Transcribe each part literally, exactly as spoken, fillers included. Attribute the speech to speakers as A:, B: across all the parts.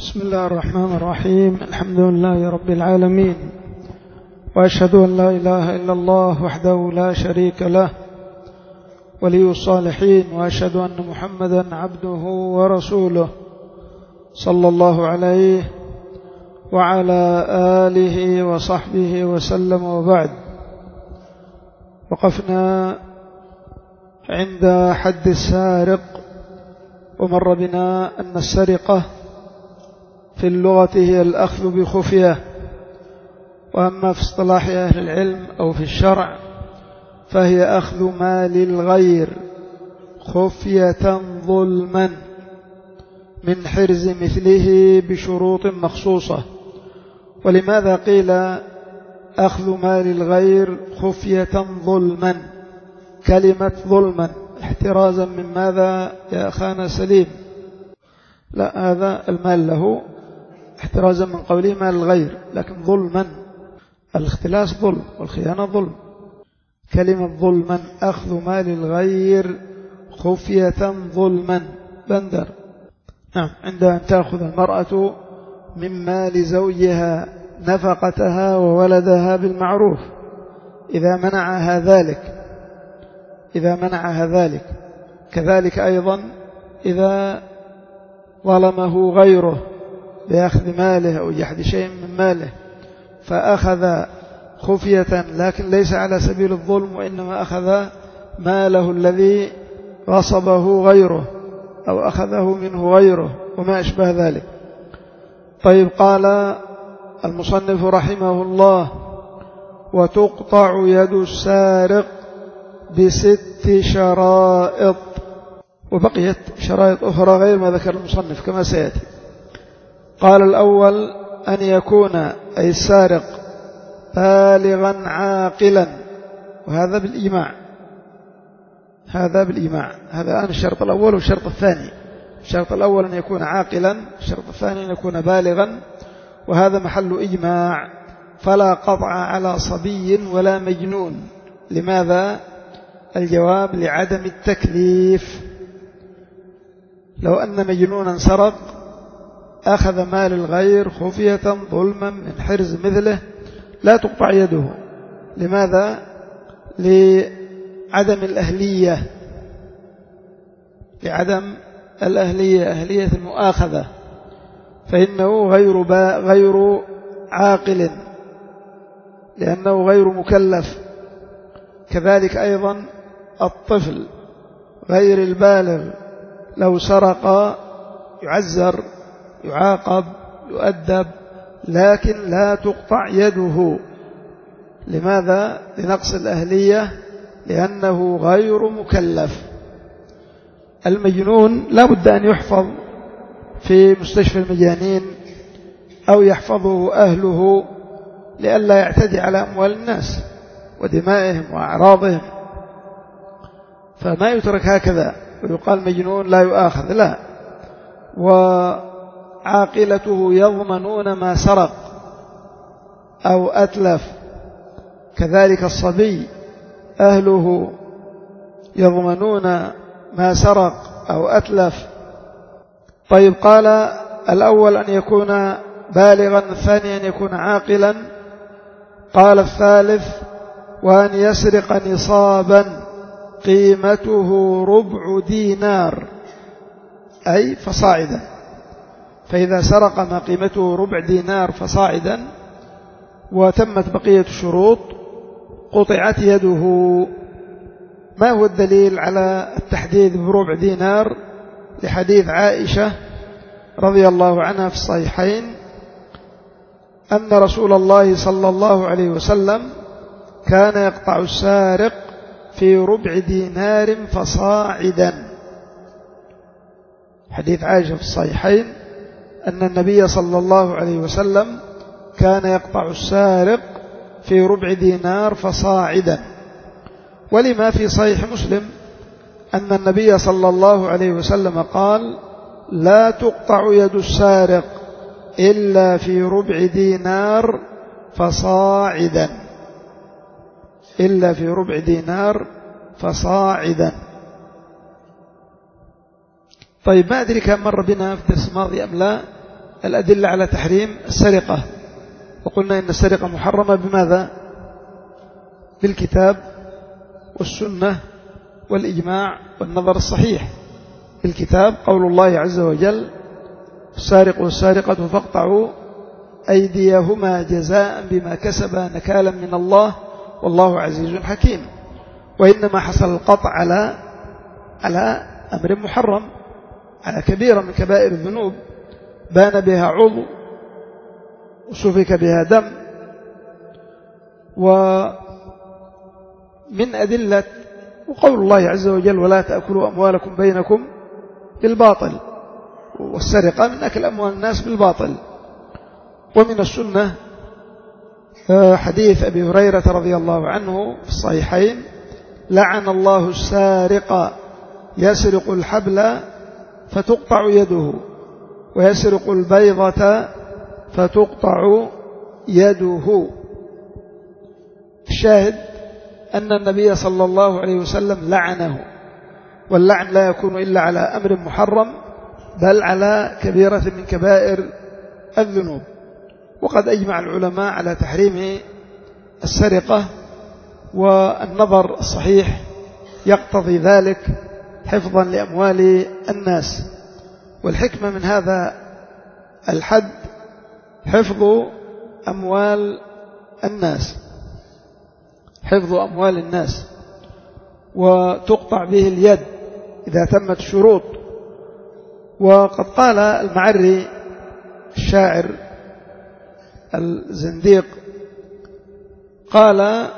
A: بسم الله الرحمن الرحيم. الحمد لله رب العالمين، وأشهد أن لا إله إلا الله وحده لا شريك له ولي الصالحين، وأشهد أن محمدا عبده ورسوله صلى الله عليه وعلى آله وصحبه وسلم. وبعد، وقفنا عند حد السارق، ومر بنا أن السرقة في اللغة هي الأخذ بخفية، وأما في اصطلاح أهل العلم أو في الشرع فهي أخذ مال الغير خفية ظلما من حرز مثله بشروط مخصوصة. ولماذا قيل أخذ مال الغير خفية ظلما؟ كلمة ظلما احترازا من ماذا يا أخانا سليم؟ لا، هذا المال له احترازا من قوله مال الغير، لكن ظلما الاختلاس ظلم والخيانة ظلم. كلمة ظلما أخذ مال الغير خفية ظلما. بندر، نعم، عند أن تأخذ المرأة من مال زوجها نفقتها وولدها بالمعروف، إذا منعها ذلك إذا منعها ذلك كذلك أيضا إذا ظلمه غيره بأخذ ماله أو جحد شيء من ماله، فأخذ خفية لكن ليس على سبيل الظلم، وإنما أخذ ماله الذي غصبه غيره أو أخذه منه غيره وما أشبه ذلك. طيب، قال المصنف رحمه الله: وتقطع يد السارق بست شرائط. وبقيت شرائط أخرى غير ما ذكر المصنف كما سيأتي. قال: الأول أن يكون أي السارق بالغا عاقلا، وهذا بالإيماع هذا بالإيماع هذا الآن الشرط الأول والشرط الثاني. الشرط الأول أن يكون عاقلا، الشرط الثاني أن يكون بالغا، وهذا محل إجماع. فلا قطع على صبي ولا مجنون. لماذا؟ الجواب: لعدم التكليف. لو أن مجنونا سرق أخذ مال الغير خفية ظلما من حرز مثله لا تقطع يده. لماذا؟ لعدم الأهلية لعدم الأهلية أهلية المؤاخذة، فإنه غير غير عاقل لأنه غير مكلف. كذلك أيضا الطفل غير البالغ لو سرق يعزر يعاقب يؤدب، لكن لا تقطع يده. لماذا؟ لنقص الأهلية، لأنه غير مكلف. المجنون لا بد أن يحفظ في مستشفى المجانين أو يحفظه أهله لئلا يعتدي على أموال الناس ودمائهم وأعراضهم، فما يترك هكذا ويقال مجنون لا يؤاخذ، لا. وعاقلته يضمنون ما سرق أو أتلف، كذلك الصبي أهله يضمنون ما سرق أو أتلف. طيب، قال: الأول أن يكون بالغا، الثاني أن يكون عاقلا. قال: الثالث: وأن يسرق نصابا قيمته ربع دينار، أي فصاعدا. فإذا سرق ما قيمته ربع دينار فصاعدا وتمت بقية الشروط قطعت يده. ما هو الدليل على التحديد بربع دينار؟ لحديث عائشة رضي الله عنها في الصحيحين أن رسول الله صلى الله عليه وسلم كان يقطع السارق في ربع دينار فصاعدا. حديث عائشة في الصحيحين أن النبي صلى الله عليه وسلم كان يقطع السارق في ربع دينار فصاعدا. ولما في صحيح مسلم أن النبي صلى الله عليه وسلم قال: لا تقطع يد السارق إلا في ربع دينار فصاعدا إلا في ربع دينار فصاعدا. طيب، ما أدري كم مر بنا في الدرس الماضي أم لا، الأدلة على تحريم السرقة، وقلنا إن السرقة محرمة بماذا؟ بالكتاب والسنة والإجماع والنظر الصحيح. بالكتاب قول الله عز وجل: السارق والسارقة فاقطعوا أيديهما جزاء بما كسبا نكالا من الله والله عزيز حكيم. وإنما حصل القطع على على أمر محرم، على كبيرة من كبائر الذنوب بان بها عضو وسفك بها دم. ومن أدلة وقول الله عز وجل: ولا تأكلوا أموالكم بينكم بالباطل، والسرقة من أكل أموال الناس بالباطل. ومن السنة حديث أبي هريرة رضي الله عنه في الصحيحين: لعن الله السارق يسرق الحبل فتقطع يده، ويسرق البيضة فتقطع يده. الشاهد أن النبي صلى الله عليه وسلم لعنه، واللعن لا يكون إلا على أمر محرم، بل على كبيرة من كبائر الذنوب. وقد أجمع العلماء على تحريم السرقة، والنظر الصحيح يقتضي ذلك حفظا لأموال الناس. والحكمة من هذا الحد حفظ أموال الناس، حفظ أموال الناس، وتقطع به اليد إذا تمت الشروط. وقد قال المعري الشاعر الزنديق، قال: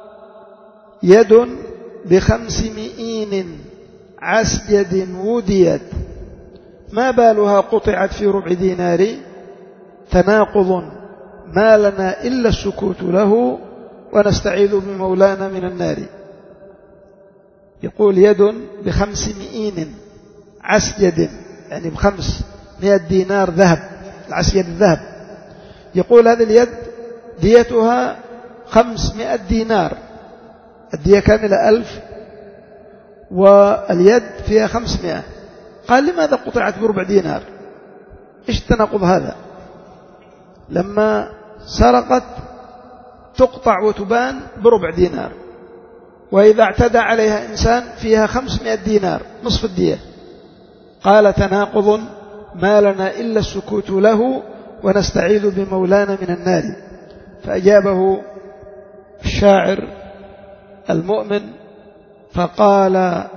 A: يد بخمس مئين عسجد وديت، ما بالها قطعت في ربع دينار، تناقض ما لنا إلا السكوت له، ونستعيذ بمولانا من النار. يقول: يد بخمس مئين عسجد، يعني بخمس مئة دينار ذهب، العسجد الذهب. يقول هذه اليد ديتها خمسمائة دينار، الدية كاملة ألف واليد فيها خمسمائة. قال: لماذا قطعت بربع دينار؟ إيش التناقض هذا؟ لما سرقت تقطع وتبان بربع دينار، وإذا اعتدى عليها إنسان فيها خمسمائة دينار نصف الدية. قال: تناقض ما لنا إلا السكوت له، ونستعيذ بمولانا من النار. فأجابه الشاعر المؤمن فقال: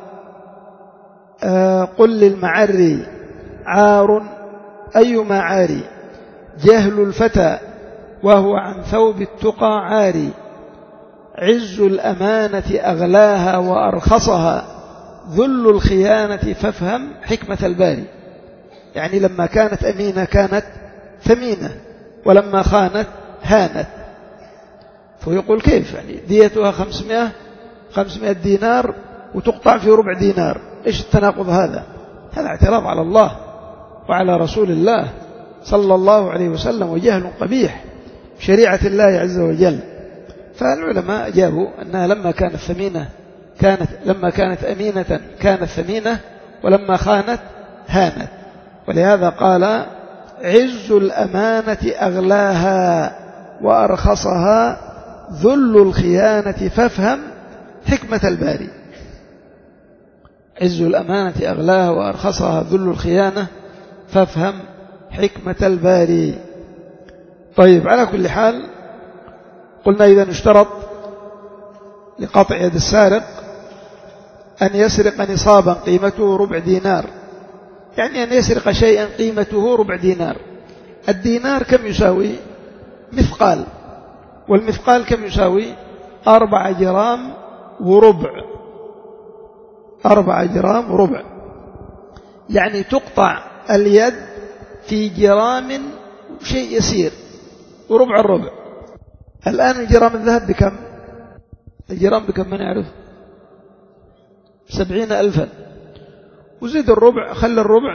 A: آه قل للمعري عار أيما عاري، جهل الفتى وهو عن ثوب التقى عاري، عز الأمانة أغلاها وأرخصها، ذل الخيانة فافهم حكمة الباري. يعني لما كانت أمينة كانت ثمينة، ولما خانت هانت. فيقول: كيف يعني ديتها خمسمائة خمسمائة دينار وتقطع في ربع دينار؟ إيش التناقض هذا؟ هذا اعتراض على الله وعلى رسول الله صلى الله عليه وسلم، وجهل قبيح شريعة الله عز وجل. فالعلماء أجابوا أنها لما كانت ثمينة كانت لما كانت أمينة كانت ثمينة، ولما خانت هانت. ولهذا قال: عز الأمانة أغلاها وأرخصها، ذل الخيانة فافهم حكمة الباري. عز الأمانة أغلاها وأرخصها، ذل الخيانة فافهم حكمة الباري. طيب، على كل حال قلنا إذا اشترط لقطع يد السارق أن يسرق نصابا قيمته ربع دينار، يعني أن يسرق شيئا قيمته ربع دينار. الدينار كم يساوي؟ مثقال، والمثقال كم يساوي؟ أربعة جرام وربع، أربعة جرام وربع، يعني تقطع اليد في جرام شيء يسير وربع الربع. الآن الجرام الذهب بكم؟ الجرام بكم من يعرف؟ سبعين ألفا، وزيد الربع، خلى الربع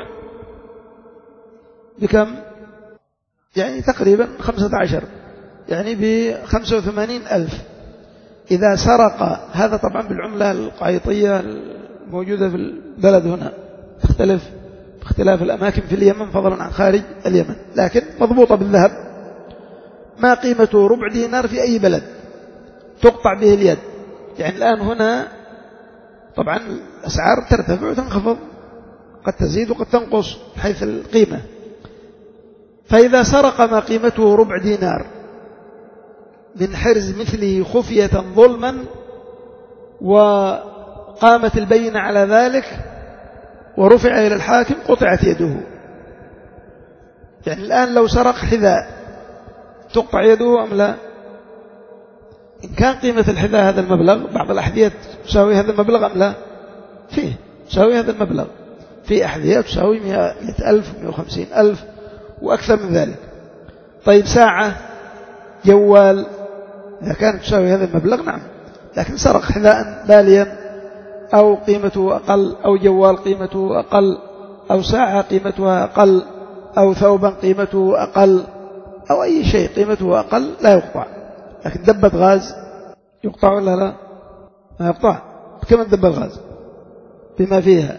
A: بكم؟ يعني تقريبا خمسة عشر، يعني بخمسة وثمانين ألف. إذا سرق هذا طبعا بالعملة القايطية الموجودة في البلد هنا تختلف اختلاف الأماكن في اليمن فضلا عن خارج اليمن، لكن مضبوطة بالذهب ما قيمته ربع دينار في أي بلد تقطع به اليد. يعني الآن هنا طبعا الأسعار ترتفع وتنخفض، قد تزيد وقد تنقص حيث القيمة. فإذا سرق ما قيمته ربع دينار من حرز مثله خفية ظلما وقامت البينة على ذلك ورفع إلى الحاكم قطعت يده. يعني الآن لو سرق حذاء تقطع يده أم لا؟ إن كان قيمة الحذاء هذا المبلغ، بعض الأحذية تساوي هذا المبلغ أم لا؟ فيه تساوي هذا المبلغ، في أحذية تساوي مئة ألف ومئة وخمسين ألف وأكثر من ذلك. طيب ساعة، جوال، إذا كانت تساوي هذا المبلغ نعم، لكن سرق حذاء باليا أو قيمته أقل، أو جوال قيمته أقل، أو ساعة قيمتها أقل، أو ثوبا قيمته أقل، أو أي شيء قيمته أقل لا يقطع. لكن دبة غاز يقطع ولا لا؟ ما يقطع. كم دبة الغاز بما فيها؟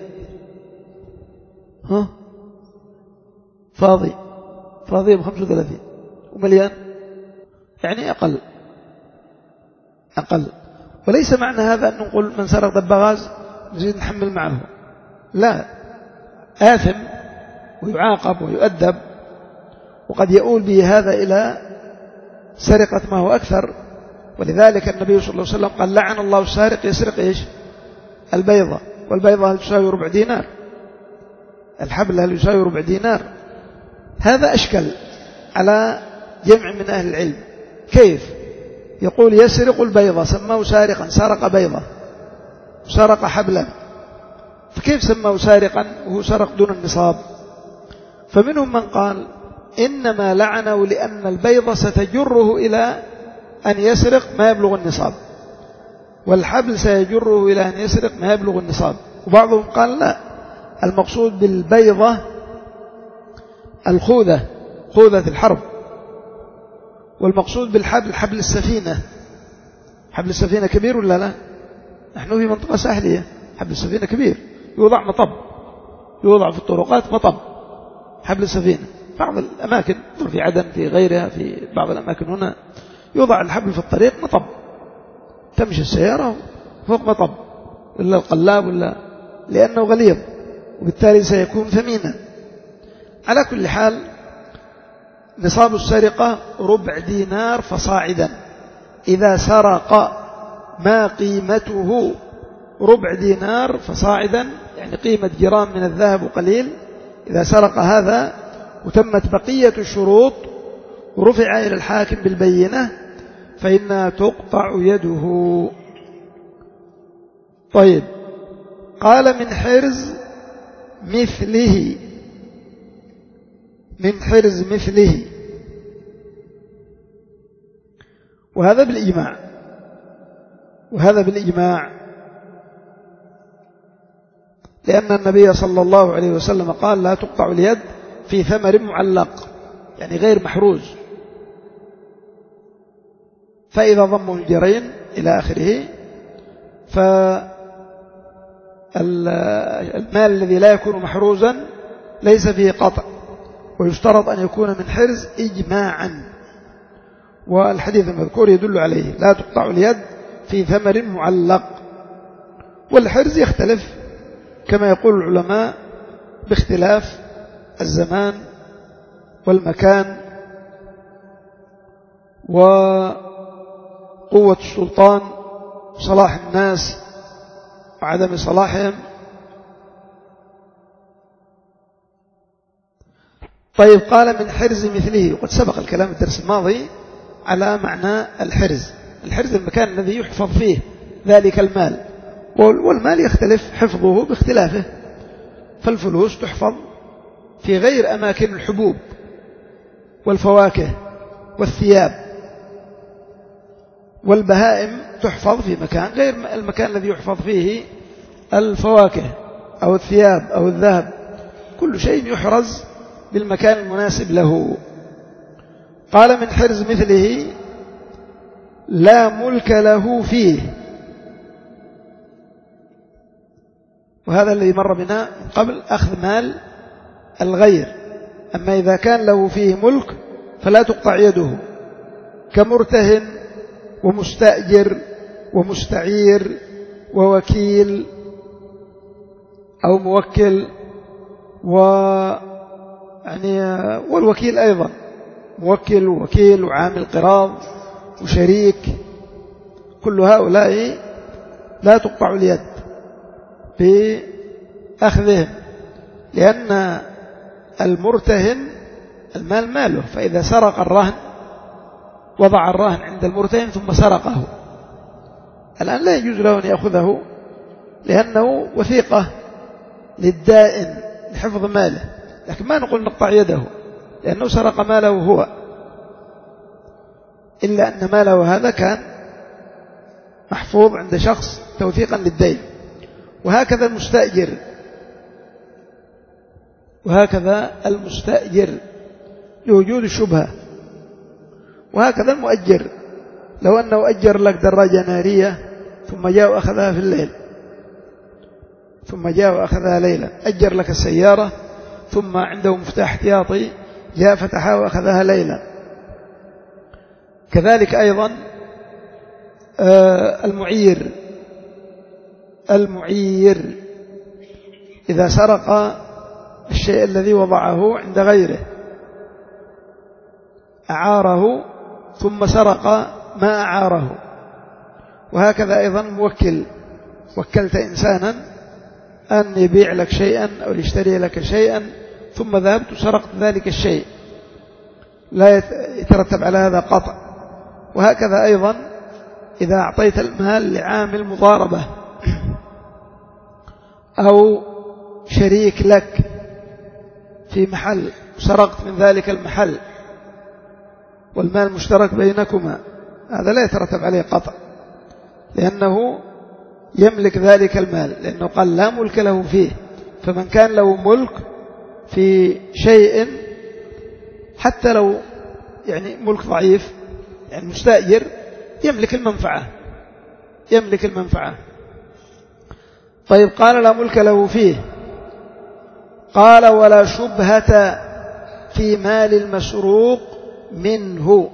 A: ها؟ فاضي فاضي بخمسة وثلاثين ومليان، يعني أقل أقل. وليس معنى هذا أن نقول من سرق دب غاز نزيد نحمل معه، لا، آثم ويعاقب ويؤدب، وقد يؤول به هذا إلى سرقة ما هو أكثر. ولذلك النبي صلى الله عليه وسلم قال لعن الله السارق يسرق إيش؟ البيضة. والبيضة هل تساوي ربع دينار؟ الحبل هل يساوي ربع دينار؟ هذا أشكل على جمع من أهل العلم. كيف يقول يسرق البيضة، سماه سارقا، سرق بيضة، سرق حبلا، فكيف سماه سارقا وهو سرق دون النصاب؟ فمنهم من قال إنما لعنه لأن البيضة ستجره إلى أن يسرق ما يبلغ النصاب، والحبل سيجره إلى أن يسرق ما يبلغ النصاب. وبعضهم قال لا، المقصود بالبيضة الخوذة، خوذة الحرب، والمقصود بالحبل حبل السفينة. حبل السفينة كبير ولا لا؟ نحن في منطقة ساحلية، حبل السفينة كبير، يوضع مطب، يوضع في الطرقات مطب حبل السفينة. بعض الأماكن في عدن، في غيرها، في بعض الأماكن هنا يوضع الحبل في الطريق مطب، تمشي السيارة فوق مطب، ولا القلاب، ولا لأنه غليظ وبالتالي سيكون ثمينا. على كل حال نصاب السرقة ربع دينار فصاعدا. إذا سرق ما قيمته ربع دينار فصاعدا، يعني قيمة جرام من الذهب وقليل، إذا سرق هذا وتمت بقية الشروط ورفع إلى الحاكم بالبينة فإنها تقطع يده. طيب، قال من حرز مثله، من حرز مثله، وهذا بالإجماع، وهذا بالإجماع، لأن النبي صلى الله عليه وسلم قال لا تقطع اليد في ثمر معلق، يعني غير محروز. فإذا ضموا الجرين إلى آخره، فالمال الذي لا يكون محروزا ليس فيه قطع، ويشترط أن يكون من حرز إجماعا، والحديث المذكور يدل عليه لا تقطع اليد في ثمر معلق. والحرز يختلف كما يقول العلماء باختلاف الزمان والمكان وقوة السلطان وصلاح الناس وعدم صلاحهم. طيب، قال من حرز مثله، وقد سبق الكلام في الدرس الماضي على معنى الحرز. الحرز المكان الذي يحفظ فيه ذلك المال، والمال يختلف حفظه باختلافه، فالفلوس تحفظ في غير أماكن الحبوب والفواكه والثياب، والبهائم تحفظ في مكان غير المكان الذي يحفظ فيه الفواكه أو الثياب أو الذهب. كل شيء يحرز بالمكان المناسب له. قال من حرز مثله لا ملك له فيه، وهذا الذي مر بنا من قبل، أخذ مال الغير. أما إذا كان له فيه ملك فلا تقطع يده، كمرتهن ومستأجر ومستعير ووكيل أو موكل، و يعني والوكيل أيضا، موكل ووكيل وعامل قراض وشريك، كل هؤلاء لا تقطع اليد بأخذهم، لأن المرتهن المال ماله، فإذا سرق الرهن وضع الرهن عند المرتهن ثم سرقه، الآن لا يجوز له أن يأخذه، لأنه وثيقة للدائن لحفظ ماله، لكن ما نقول نقطع يده لأنه سرق ماله هو، إلا أن ماله هذا كان محفوظ عند شخص توثيقا للدين. وهكذا المستأجر وهكذا المستأجر لوجود الشبهة. وهكذا المؤجر، لو أنه أجر لك دراجة نارية ثم جاء وأخذها في الليل، ثم جاء وأخذها ليلا، أجر لك السيارة ثم عنده مفتاح احتياطي جاء فتحها وأخذها ليلا. كذلك أيضا المعير المعير إذا سرق الشيء الذي وضعه عند غيره، أعاره ثم سرق ما أعاره. وهكذا أيضا موكل، وكلت إنسانا أن يبيع لك شيئا أو يشتري لك شيئا ثم ذهبت وسرقت ذلك الشيء، لا يترتب على هذا قطع. وهكذا أيضا إذا أعطيت المال لعامل مضاربة أو شريك لك في محل سرقت من ذلك المحل والمال مشترك بينكما، هذا لا يترتب عليه قطع، لأنه يملك ذلك المال، لأنه قال لا ملك له فيه. فمن كان له ملك في شيء حتى لو يعني ملك ضعيف، يعني مستأجر يملك المنفعة يملك المنفعة طيب قال لا ملك له فيه. قال ولا شبهة في مال المسروق منه.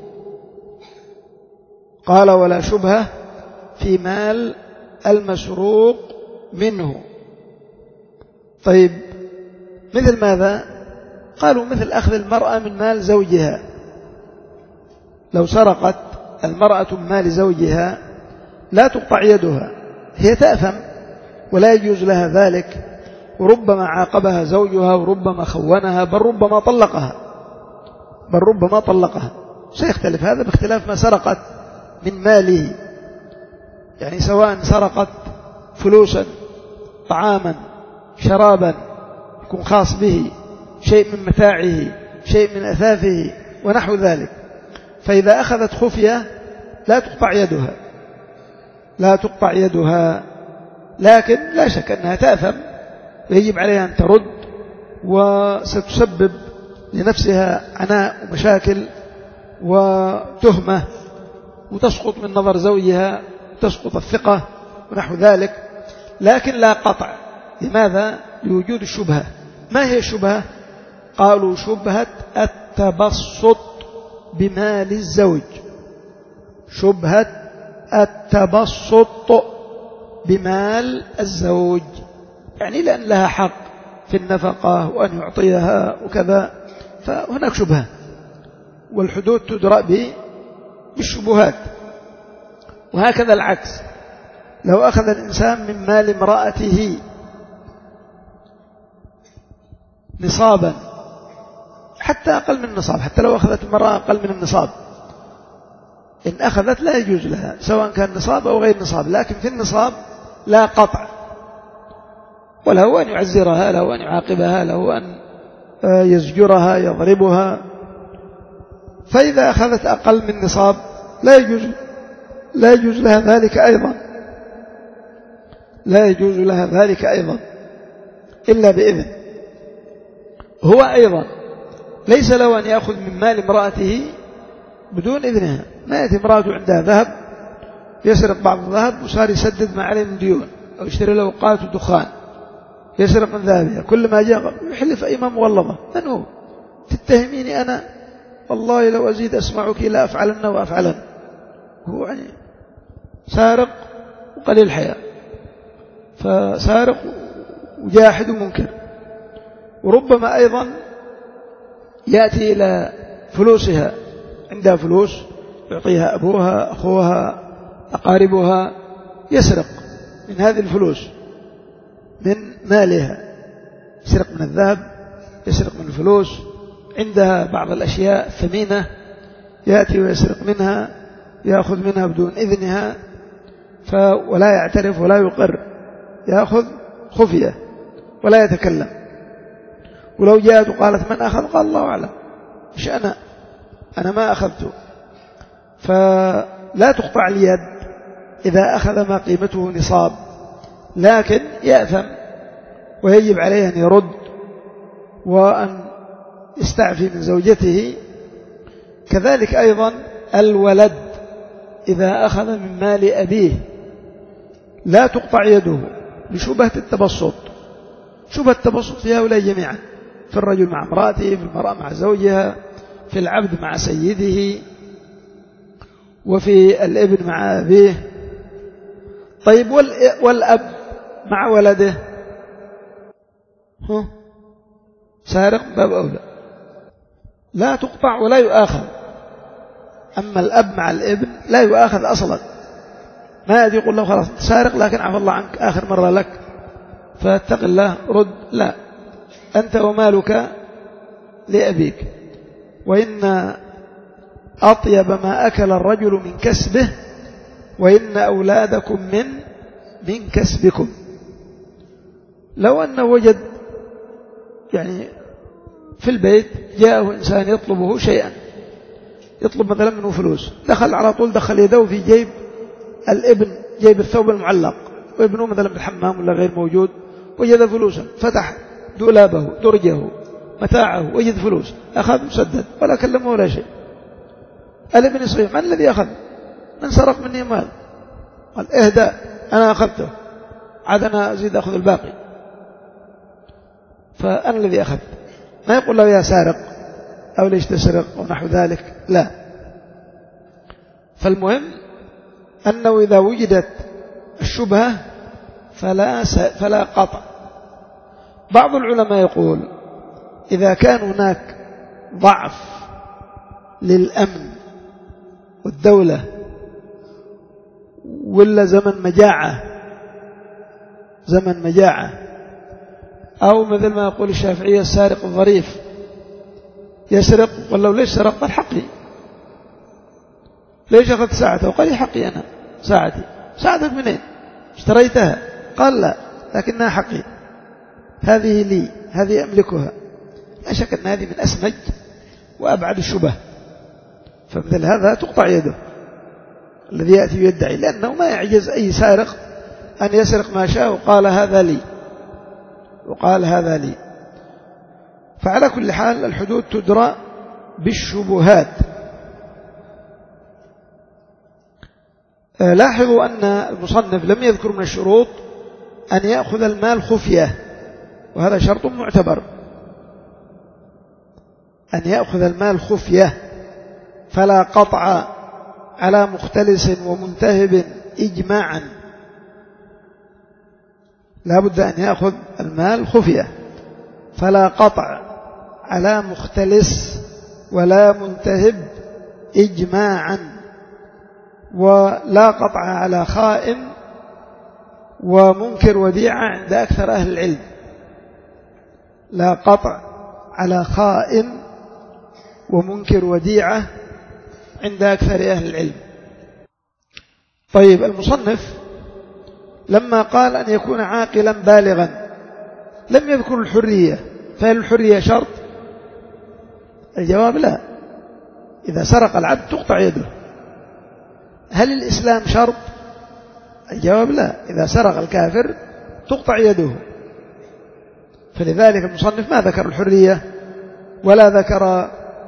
A: قال ولا شبهة في مال المسروق منه. طيب مثل ماذا؟ قالوا مثل أخذ المرأة من مال زوجها. لو سرقت المرأة من مال زوجها لا تقطع يدها، هي تأثم ولا يجوز لها ذلك، وربما عاقبها زوجها وربما خونها، بل ربما طلقها بل ربما طلقها سيختلف هذا باختلاف ما سرقت من ماله، يعني سواء سرقت فلوسا، طعاما، شرابا يكون خاص به، شيء من متاعه، شيء من أثاثه ونحو ذلك، فإذا أخذت خفية لا تقطع يدها لا تقطع يدها لكن لا شك أنها تأثم ويجب عليها أن ترد، وستسبب لنفسها عناء ومشاكل وتهمة، وتسقط من نظر زوجها، تسقط الثقة ونحو ذلك، لكن لا قطع. لماذا؟ لوجود الشبهة. ما هي الشبهة؟ قالوا شبهة التبسط بمال الزوج، شبهة التبسط بمال الزوج، يعني لأن لها حق في النفقة وأن يعطيها وكذا، فهناك شبهة، والحدود تدرأ بالشبهات. وهكذا العكس، لو أخذ الإنسان من مال امرأته نصابا، حتى أقل من النصاب، حتى لو أخذت المرأة أقل من النصاب، إن أخذت لا يجوز لها سواء كان نصاب أو غير نصاب، لكن في النصاب لا قطع، وله أن يعزرها، له أن يعاقبها، له أن يزجرها، يضربها. فإذا أخذت أقل من نصاب لا يجوز لا يجوز لها ذلك أيضا لا يجوز لها ذلك أيضا إلا بإذن. هو أيضا ليس له أن يأخذ من مال امرأته بدون إذنها. ما يأتي امرأته عندها ذهب يسرق بعض الذهب وصار يسدد ما عليه من ديون، أو يشتري له قات ودخان، يسرق من ذهبها، كل ما جاء يحلف أيمان مغلظة. من هو؟ تتهميني أنا؟ والله لو أزيد أسمعك لا أفعلن وأفعلن. هو يعني سارق وقليل حياء، فسارق وجاحد ومنكر. وربما أيضا يأتي إلى فلوسها، عندها فلوس يعطيها أبوها أخوها أقاربها، يسرق من هذه الفلوس، من مالها، يسرق من الذهب، يسرق من الفلوس. عندها بعض الأشياء ثمينة يأتي ويسرق منها، يأخذ منها بدون إذنها، ولا يعترف ولا يقر، يأخذ خفية ولا يتكلم. ولو جاءت وقالت من أخذ؟ قال الله أعلم، مش أنا، أنا ما أخذته. فلا تقطع اليد إذا أخذ ما قيمته نصاب، لكن يأثم ويجب عليه أن يرد وأن يستعفي من زوجته. كذلك أيضا الولد إذا أخذ من مال أبيه لا تقطع يده لشبهة التبسط. شبهة التبسط في هؤلاء جميعا، في الرجل مع امرأته، في المرأة مع زوجها، في العبد مع سيده، وفي الابن مع أبيه. طيب والأب مع ولده؟ ها سارق باب أولى، لا تقطع ولا يؤاخذ. أما الأب مع الابن لا يؤاخذ أصلا، ما يجي يقول له خلاص سارق لكن عفى الله عنك آخر مرة لك فاتق الله رد، لا، أنت ومالك لأبيك. وإن أطيب ما أكل الرجل من كسبه وإن أولادكم من من كسبكم. لو أنه وجد يعني في البيت جاءه إنسان يطلبه شيئا، يطلب مثلا منه فلوس، دخل على طول دخل يده في جيب الابن، جيب الثوب المعلق، وابنه مثلا بالحمام ولا غير موجود، وجد فلوسا، فتح دولابه درجه متاعه وجد فلوس، أخذ مسدد ولا كلمه ولا شيء. الابن يصيح: من الذي أخذ؟ من سرق مني مال؟ قال: اهدى، أنا أخذته، عاد أنا أزيد أخذ الباقي، فأنا الذي أخذ. ما يقول له يا سارق أو ليش تسرق أو نحو ذلك، لا. فالمهم أنه إذا وجدت الشبهة فلا, فلا قطع. بعض العلماء يقول إذا كان هناك ضعف للأمن والدولة ولا زمن مجاعة، زمن مجاعة، أو مثل ما يقول الشافعية السارق الظريف يسرق، ولو ليش سرق؟ قال حقي، ليش أخذت ساعته؟ قال حقي أنا ساعتي. ساعتك منين؟ اشتريتها؟ قال لا، لكنها حقي، هذه لي، هذه أملكها. لا شك أن هذه من أسمج وأبعد الشبه، فمثل هذا تقطع يده الذي يأتي يدعي، لأنه ما يعجز أي سارق أن يسرق ما شاء وقال هذا لي وقال هذا لي. فعلى كل حال الحدود تدرى بالشبهات. لاحظوا أن المصنف لم يذكر من الشروط أن يأخذ المال خفية، وهذا شرط معتبر، أن يأخذ المال خفية، فلا قطع على مختلس ومنتهب إجماعا، لا بد أن يأخذ المال خفية، فلا قطع على مختلس ولا منتهب إجماعا، ولا قطع على خائن ومنكر وديعة عند أكثر أهل العلم. لا قطع على خائن ومنكر وديعة عند أكثر أهل العلم. طيب، المصنف لما قال أن يكون عاقلا بالغا لم يذكر الحرية، فهل الحرية شرط؟ الجواب لا. إذا سرق العبد تقطع يده. هل الإسلام شرط؟ الجواب لا. إذا سرق الكافر تقطع يده. فلذلك المصنف ما ذكر الحرية ولا ذكر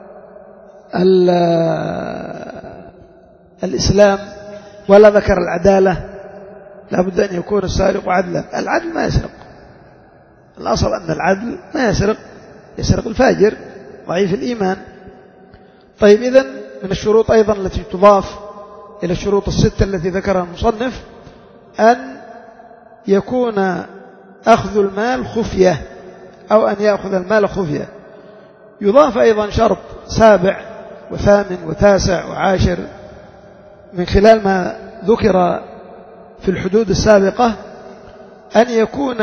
A: الإسلام ولا ذكر العدالة. لا بد أن يكون السارق عدلا. العدل ما يسرق، الأصل أن العدل ما يسرق، يسرق الفاجر ضعيف الإيمان. طيب إذن من الشروط أيضا التي تضاف إلى الشروط الستة التي ذكرها المصنف أن يكون أخذ المال خفية أو أن يأخذ المال خفية. يضاف أيضا شرط سابع وثامن وتاسع وعاشر من خلال ما ذكر في الحدود السابقة، أن يكون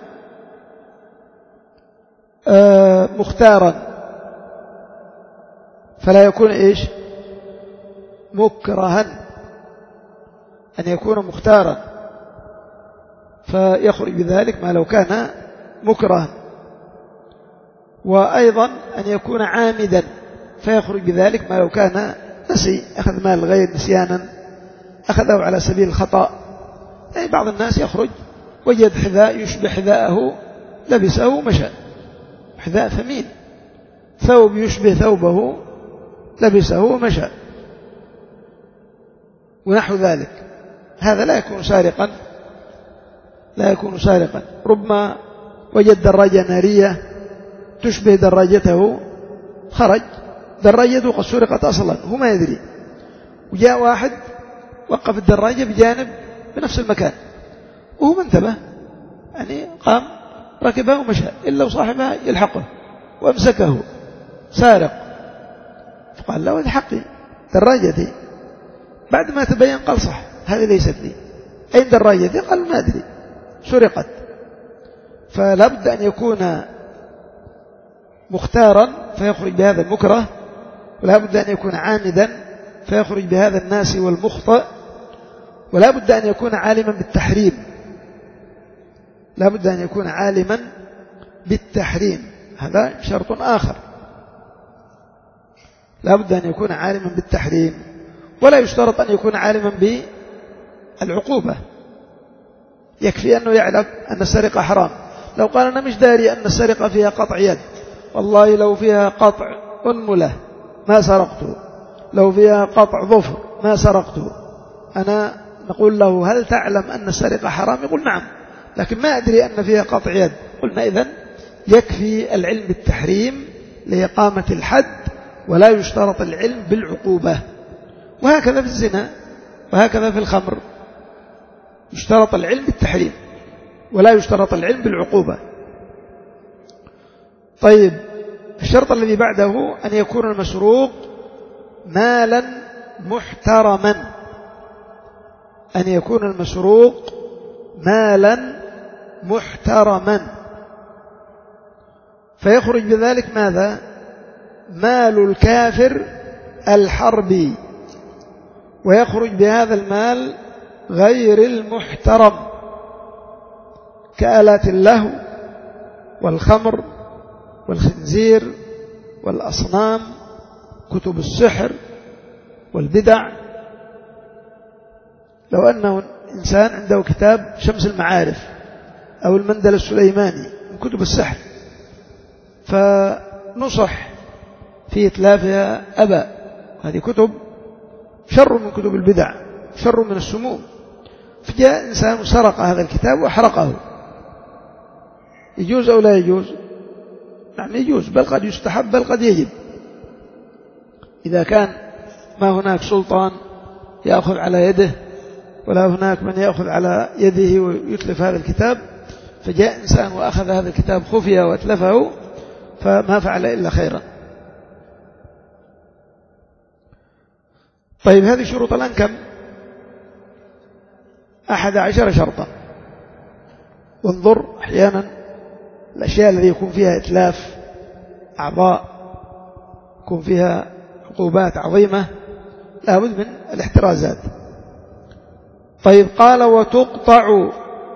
A: مختارا فلا يكون إيش مكرها، أن يكون مختارا فيخرج بذلك ما لو كان مكرها. وأيضا أن يكون عامدا فيخرج بذلك ما لو كان نسي، أخذ مال الغير نسيانا، أخذه على سبيل الخطأ. يعني بعض الناس يخرج وجد حذاء يشبه حذاءه لبسه ومشى، حذاء ثمين، ثوب يشبه ثوبه لبسه ومشى ونحو ذلك، هذا لا يكون سارقا، لا يكون سارقا. ربما وجد دراجة نارية تشبه دراجته، خرج دراجته قد سرقت أصلا هو ما يدري، وجاء واحد وقف الدراجة بجانب بنفس المكان وهو ما انتبه، يعني قام ركبها ومشى إلا وصاحبها يلحقه وامسكه سارق، فقال له هذه حقي دراجتي. بعد ما تبين قال صح هذه ليست لي، أين دراجتي؟ قال ما أدري سرقت. فلا بد أن يكون مختارا فيخرج بهذا المكره، ولا بد أن يكون عامدا فيخرج بهذا الناس والمخطئ، ولا بد أن يكون عالما بالتحريم، لا بد أن يكون عالما بالتحريم، هذا شرط آخر، لا بد أن يكون عالما بالتحريم. ولا يشترط أن يكون عالما بالعقوبة، يكفي أنه يعلم أن السرقة حرام. لو قال أنا مش داري أن السرقة فيها قطع يد، والله لو فيها قطع أنملة ما سرقته، لو فيها قطع ظفر ما سرقته، أنا نقول له هل تعلم أن السرقة حرام؟ يقول نعم، لكن ما أدري أن فيها قطع يد. قلنا إذن يكفي العلم بالتحريم لإقامة الحد، ولا يشترط العلم بالعقوبة. وهكذا في الزنا وهكذا في الخمر، يشترط العلم بالتحريم ولا يشترط العلم بالعقوبة. طيب الشرط الذي بعده أن يكون المسروق مالا محترما، أن يكون المسروق مالا محترما، فيخرج بذلك ماذا؟ مال الكافر الحربي، ويخرج بهذا المال غير المحترم كآلات اللهو والخمر والخنزير والأصنام، كتب السحر والبدع. لو أنه إنسان عنده كتاب شمس المعارف أو المندل السليماني من كتب السحر فنصح في إتلافها أبى، هذه كتب شر من كتب البدع، شر من السموم، فجاء إنسان سرق هذا الكتاب وحرقه، يجوز أو لا يجوز؟ نعم يجوز، بل قد يستحب بل قد يجب، إذا كان ما هناك سلطان يأخذ على يده ولا هناك من يأخذ على يده ويتلف هذا الكتاب، فجاء إنسان وأخذ هذا الكتاب خفية وأتلفه فما فعل إلا خيرا. طيب هذه شروط الآن كم؟ أحد عشر شرطا. وانظر أحيانا الأشياء التي يكون فيها إتلاف أعضاء، يكون فيها عقوبات عظيمة، لا بد من الاحترازات. طيب قال وتقطع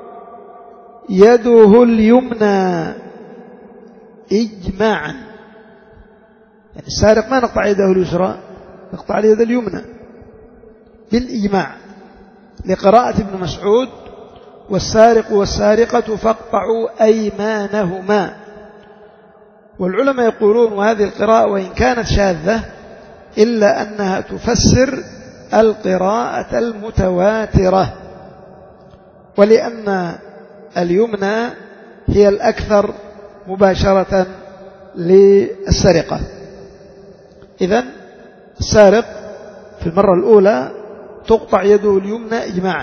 A: يده اليمنى إجماعا، يعني السارق ما نقطع يده اليسرى، نقطع اليد اليمنى بالإجماع، لقراءة ابن مسعود والسارق والسارقة فاقطعوا أيمانهما. والعلماء يقولون وهذه القراءة وإن كانت شاذة إلا أنها تفسر القراءة المتواترة، ولأن اليمنى هي الأكثر مباشرة للسرقة. إذن السارق في المرة الأولى تقطع يده اليمنى إجماعا،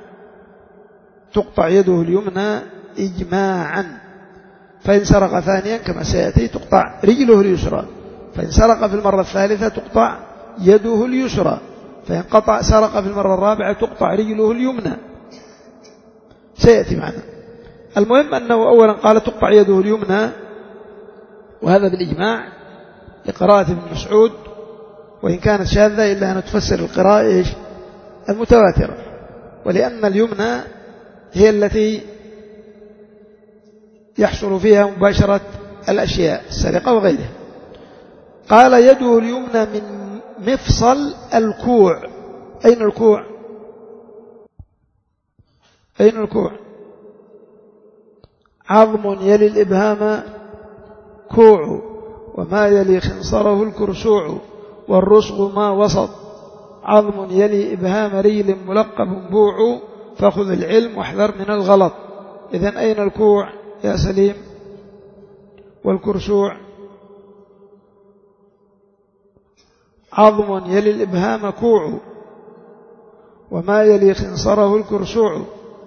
A: تقطع يده اليمنى إجماعا. فإن سرق ثانيا كما سيأتي تقطع رجله اليسرى، فإن سرق في المرة الثالثة تقطع يده اليسرى، فإن قطع سرق في المرة الرابعة تقطع رجله اليمنى، سيأتي معنا. المهم أنه أولا قال تقطع يده اليمنى، وهذا بالإجماع لقراءة ابن مسعود، وإن كانت شاذة إلا أن تفسر القراءة المتواترة، ولأن اليمنى هي التي يحصل فيها مباشرة الأشياء السرقة وغيرها. قال يده اليمنى من مفصل الكوع. أين الكوع؟ أين الكوع؟ عظم يلي الإبهام كوع، وما يلي خنصره الكرسوع، والرسغ ما وسط. عظم يلي إبهام رجل ملقب بوع، فخذ العلم واحذر من الغلط. إذن أين الكوع يا سليم؟ والكرسوع؟ عظم يلي الإبهام كوع، وما يلي خنصره الكرسوع.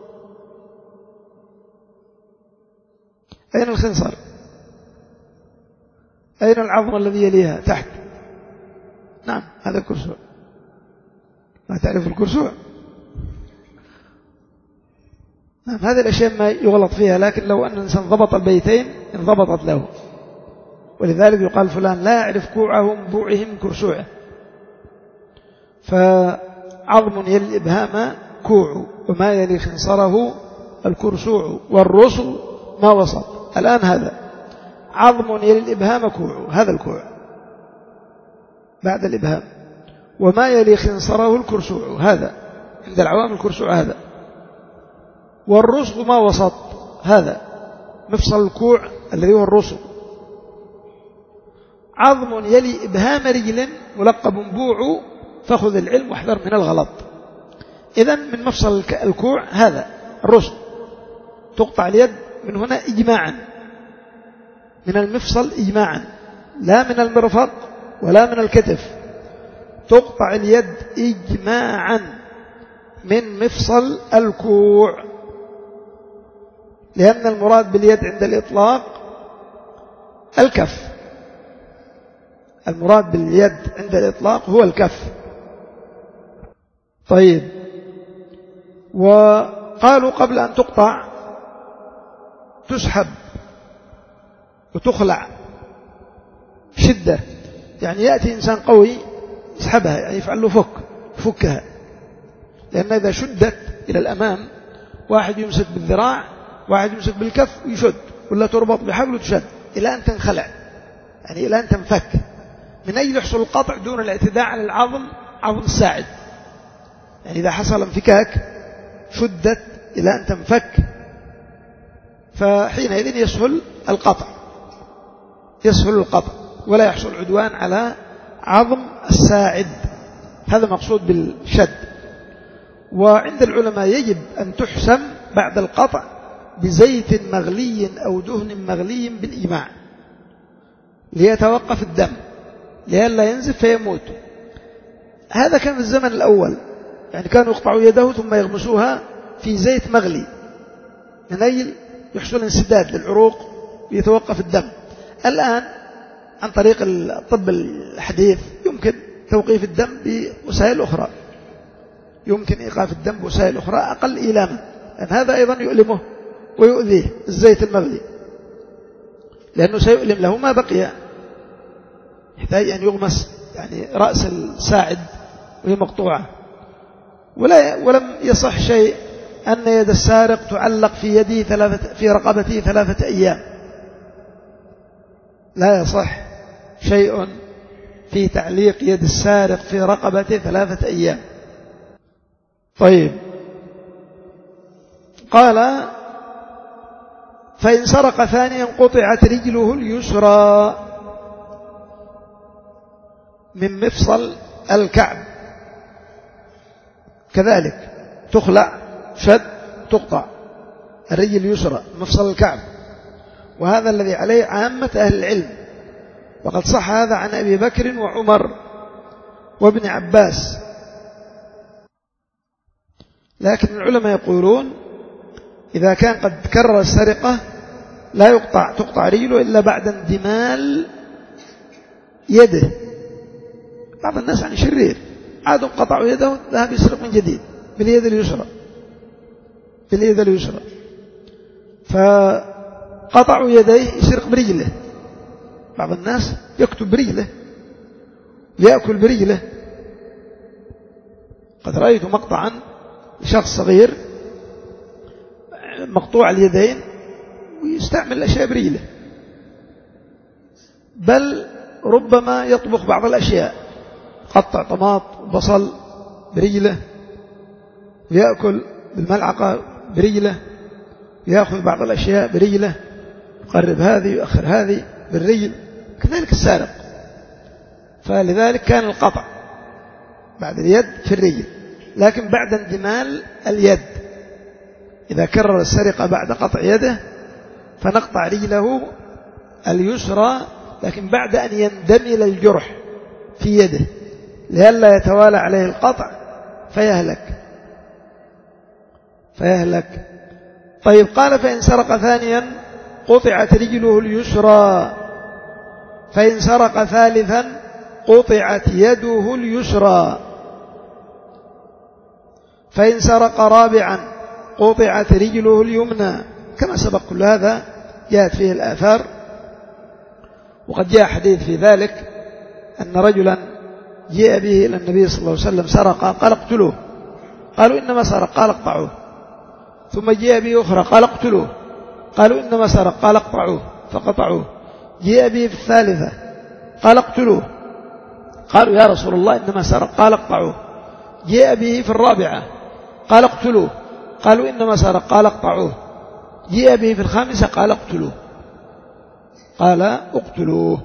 A: أين الخنصر؟ أين العظم الذي يليها؟ تحت. نعم هذا الكرسوع. ما تعرف الكرسوع؟ نعم هذه الأشياء ما يغلط فيها، لكن لو أن الإنسان ضبط البيتين انضبطت له، ولذلك يقال فلان لا يعرف كوعه من بوعه من كرسوعه. فعظم يلي الإبهام كوع، وما يلي خنصره الكرسوع، والرسل ما وسط. الآن هذا عظم يلي الإبهام كوع، هذا الكوع بعد الإبهام، وما يلي خنصره الكرسوع، هذا عند العوام الكرسوع هذا، والرسل ما وسط، هذا مفصل الكوع الذي هو الرسل. عظم يلي إبهام رجل ملقب بوع، فخذ العلم واحذر من الغلط. إذن من مفصل الكوع هذا الرسل تقطع اليد من هنا إجماعا، من المفصل إجماعا، لا من المرفق ولا من الكتف، تقطع اليد إجماعا من مفصل الكوع، لأن المراد باليد عند الإطلاق الكف. المراد باليد عند الإطلاق هو الكف. طيب، وقالوا قبل أن تقطع تسحب وتخلع شدة، يعني يأتي إنسان قوي يسحبها، يعني يفعل له فك فكها، لأن إذا شدت إلى الأمام واحد يمسك بالذراع، واحد يمسك بالكف ويشد، ولا تربط بحبل وتشد إلى أن تنخلع، يعني إلى أن تنفك، من أجل يحصل القطع دون الاعتداء على العظم، عظم الساعد. يعني إذا حصل انفكاك شدت إلى أن تنفك، فحينئذ يسهل القطع، يسهل القطع ولا يحصل عدوان على عظم الساعد. هذا مقصود بالشد. وعند العلماء يجب أن تحسم بعد القطع بزيت مغلي أو دهن مغلي بالإجماع، ليتوقف الدم لئلا ينزف فيموت. هذا كان في الزمن الأول، يعني كانوا يقطعوا يده ثم يغمسوها في زيت مغلي من أجل يحصل انسداد للعروق ويتوقف الدم. الآن عن طريق الطب الحديث يمكن توقيف الدم بوسائل أخرى، يمكن إيقاف الدم بوسائل أخرى أقل إيلاما، لأن هذا أيضا يؤلمه ويؤذيه الزيت المغلي، لأنه سيؤلم له ما بقي، يحتاج أن يغمس يعني رأس الساعد وهي مقطوعة. ولا ولم يصح شيء أن يد السارق تعلق في يده ثلاثة في رقبته ثلاثة أيام، لا يصح شيء في تعليق يد السارق في رقبته ثلاثة أيام. طيب، قال فإن سرق ثانيا قطعت رجله اليسرى من مفصل الكعب، كذلك تخلع شد تقطع الرجل اليسرى مفصل الكعب وهذا الذي عليه عامة أهل العلم، وقد صح هذا عن أبي بكر وعمر وابن عباس. لكن العلماء يقولون إذا كان قد تكرر السرقة لا يقطع تقطع رجله إلا بعد اندمال يده. بعض الناس يعني شرير، عادوا قطعوا يده ذهب يسرق من جديد باليد اليسرى باليد اليسرى فقطعوا يديه يسرق برجله. بعض الناس يكتب برجله يأكل برجله. قد رأيت مقطعا لشخص صغير مقطوع اليدين ويستعمل الأشياء برجله، بل ربما يطبخ بعض الأشياء، قطع طماط وبصل برجله ويأكل بالملعقة برجله، يأخذ بعض الأشياء برجله، يقرب هذه ويأخر هذه بالرجل، كذلك السارق. فلذلك كان القطع بعد اليد في الرجل، لكن بعد اندمال اليد. إذا كرر السرقة بعد قطع يده فنقطع رجله اليسرى، لكن بعد أن يندمل الجرح في يده لئلا يتوالى عليه القطع فيهلك فيهلك طيب قال فإن سرق ثانيا قطعت رجله اليسرى، فإن سرق ثالثا قطعت يده اليسرى، فإن سرق رابعا قطعت رجله اليمنى. كما سبق كل هذا جاءت فيه الآثار. وقد جاء حديث في ذلك أن رجلا جاء به إلى النبي صلى الله عليه وسلم سرق، قال اقتلوه، قالوا إنما سرق، قال اقطعوه. ثم جاء به أخرى قال اقتلوه، قالوا إنما سرق، قال اقطعوه، فقطعوه. جاء به في الثالثة قال اقتلوه، قالوا يا رسول الله إنما سرق، قال اقطعوه. جاء به في الرابعة قال اقتلوه، قالوا إنما سرق، قال اقطعوه. جاء به في الخامسة قال اقتلوه، قال اقتلوه.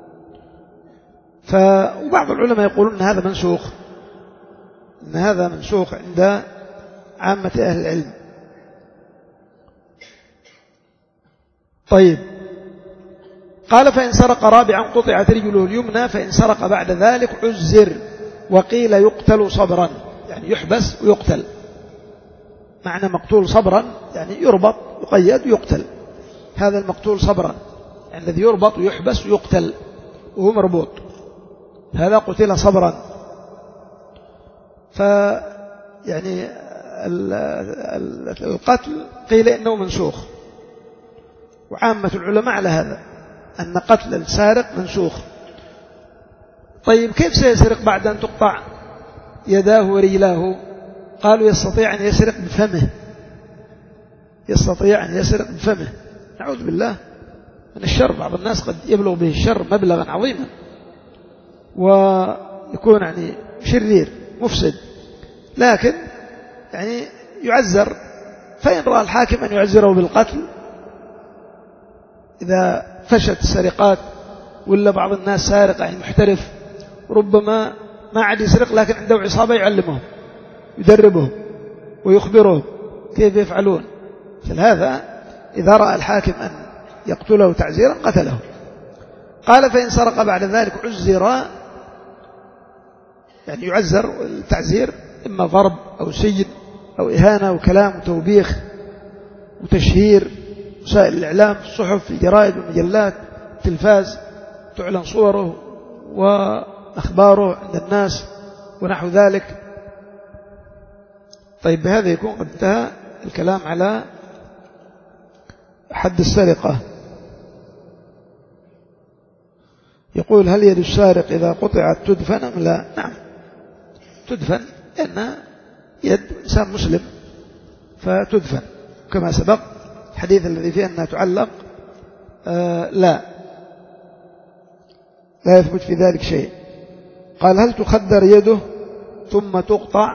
A: فبعض العلماء يقولون أن هذا منسوخ، أن هذا منسوخ عند عامة أهل العلم. طيب قال فإن سرق رابعا قطعت رجله اليمنى، فإن سرق بعد ذلك عزر، وقيل يقتل صبرا، يعني يحبس ويقتل. معنى مقتول صبرا يعني يربط يقيد ويقتل. هذا المقتول صبرا يعني الذي يربط ويحبس ويقتل وهو مربوط، هذا قتل صبرا. فيعني القتل قيل إنه منسوخ، وعامة العلماء على هذا أن قتل السارق منسوخ. طيب كيف سيسرق بعد أن تقطع يداه ورجلاه؟ قالوا يستطيع أن يسرق بفمه، يستطيع أن يسرق بفمه. نعوذ بالله من الشر. بعض الناس قد يبلغ به الشر مبلغا عظيما ويكون يعني شرير مفسد، لكن يعني يعزر. فإن رأى الحاكم أن يعزره بالقتل إذا فشت السرقات، ولا بعض الناس سارق يعني محترف ربما ما عاد يسرق لكن عنده عصابة يعلمهم يدربهم ويخبرهم كيف يفعلون، مثل هذا إذا رأى الحاكم أن يقتله تعزيرا قتله. قال فإن سرق بعد ذلك عزر، يعني يعزر التعزير إما ضرب أو سجن أو إهانة وكلام وتوبيخ وتشهير، وسائل الإعلام، الصحف، الجرائد والمجلات، التلفاز، تعلن صوره وأخباره عند الناس ونحو ذلك. طيب بهذا يكون قد انتهى الكلام على حد السرقة. يقول هل يد السارق إذا قطعت تدفن أم لا؟ نعم تدفن، لأن يد إنسان مسلم فتدفن، كما سبق الحديث الذي فيه أنها تعلق آه لا لا يثبت في ذلك شيء. قال هل تخدر يده ثم تقطع؟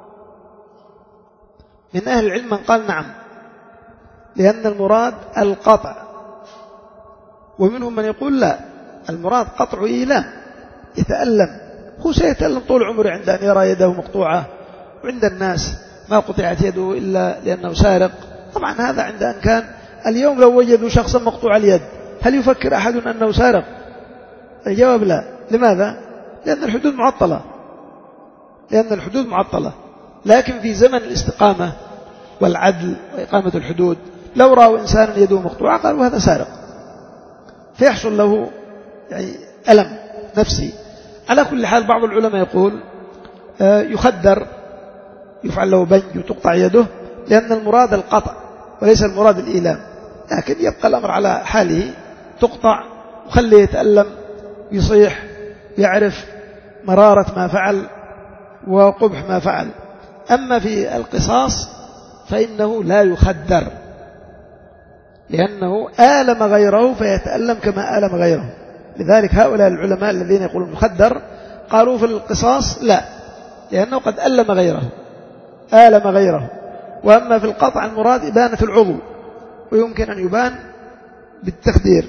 A: من أهل العلم من قال نعم، لأن المراد القطع، ومنهم من يقول لا، المراد قطع إيلام، يتألم، هو سيتألم طول عمره عند أن يرى يده مقطوعة، وعند الناس ما قطعت يده إلا لأنه سارق. طبعا هذا عند أن كان اليوم لو وجدوا شخصا مقطوع اليد هل يفكر أحد أنه سارق؟ الجواب لا. لماذا؟ لأن الحدود معطلة لأن الحدود معطلة لكن في زمن الاستقامة والعدل وإقامة الحدود لو رأوا إنسانا يده مقطوعة قالوا هذا سارق، فيحصل له يعني ألم نفسي. على كل حال بعض العلماء يقول يخدر، يفعل له بنج وتقطع يده، لأن المراد القطع وليس المراد الإيلام، لكن يبقى الأمر على حاله، تقطع وخليه يتألم يصيح يعرف مرارة ما فعل وقبح ما فعل. أما في القصاص فإنه لا يخدر لأنه آلم غيره فيتألم كما آلم غيره. لذلك هؤلاء العلماء الذين يقولون مخدر قالوا في القصاص لا، لأنه قد ألم غيره آلم غيره. وأما في القطع المراد إبانة العضو، ويمكن أن يبان بالتخدير.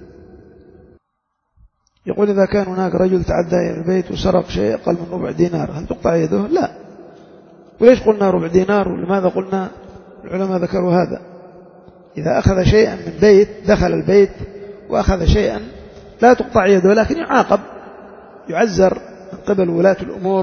A: يقول إذا كان هناك رجل تعدى إلى البيت وسرق شيء أقل من ربع دينار هل تقطع يده؟ لا. وليش قلنا ربع دينار؟ ولماذا قلنا؟ العلماء ذكروا هذا: إذا أخذ شيئا من بيت، دخل البيت وأخذ شيئا لا تقطع يده، لكن يعاقب، يعزر من قبل ولاة الأمور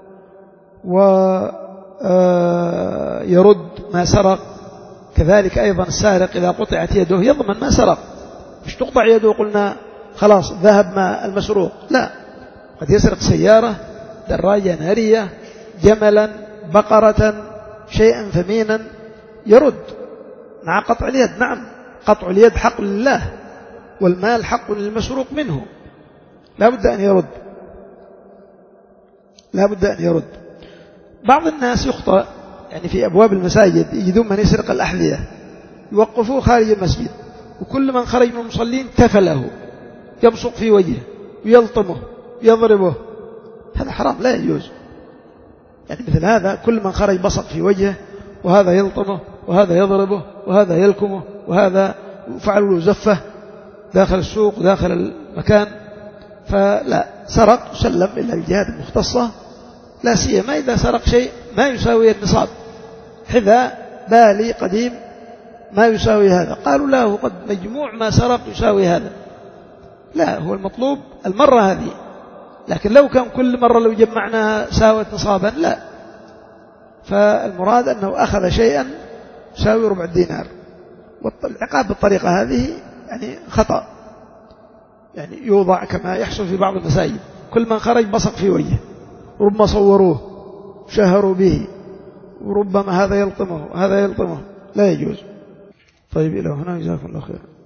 A: ويرد ما سرق. كذلك أيضا السارق إذا قطعت يده يضمن ما سرق، مش تقطع يده قلنا خلاص ذهب ما المسروق، لا، قد يسرق سيارة، دراجة نارية، جملا، بقرة، شيئا ثمينا، يرد مع قطع اليد. نعم، قطع اليد حق لله، والمال حق للمسروق منه، لا بد أن يرد، لا بد أن يرد. بعض الناس يخطئ يعني في أبواب المساجد، يجدون من يسرق الأحذية يوقفوه خارج المسجد، وكل من خرج من المصلين تفله، يبصق في وجهه ويلطمه ويضربه، هذا حرام لا يجوز. يعني مثل هذا كل من خرج بصق في وجهه، وهذا يلطمه وهذا يضربه وهذا يلكمه وهذا فعل له زفة داخل السوق وداخل المكان، فلا، سرق سلم إلى الجهات المختصة، لا سيما إذا سرق شيء ما يساوي النصاب، حذاء بالي قديم ما يساوي هذا، قالوا لا، هو قد مجموع ما سرق يساوي هذا، لا، هو المطلوب المرة هذه، لكن لو كان كل مرة لو جمعناها ساوت نصابا لا، فالمراد أنه أخذ شيئا يساوي ربع الدينار. والعقاب بالطريقة هذه يعني خطأ، يعني يوضع كما يحصل في بعض المساجد، كل من خرج بصق في وجهه، ربما صوروه شهروا به، وربما هذا يلطمه هذا يلطمه، لا يجوز. طيب إلى هنا، جزاكم الله خير.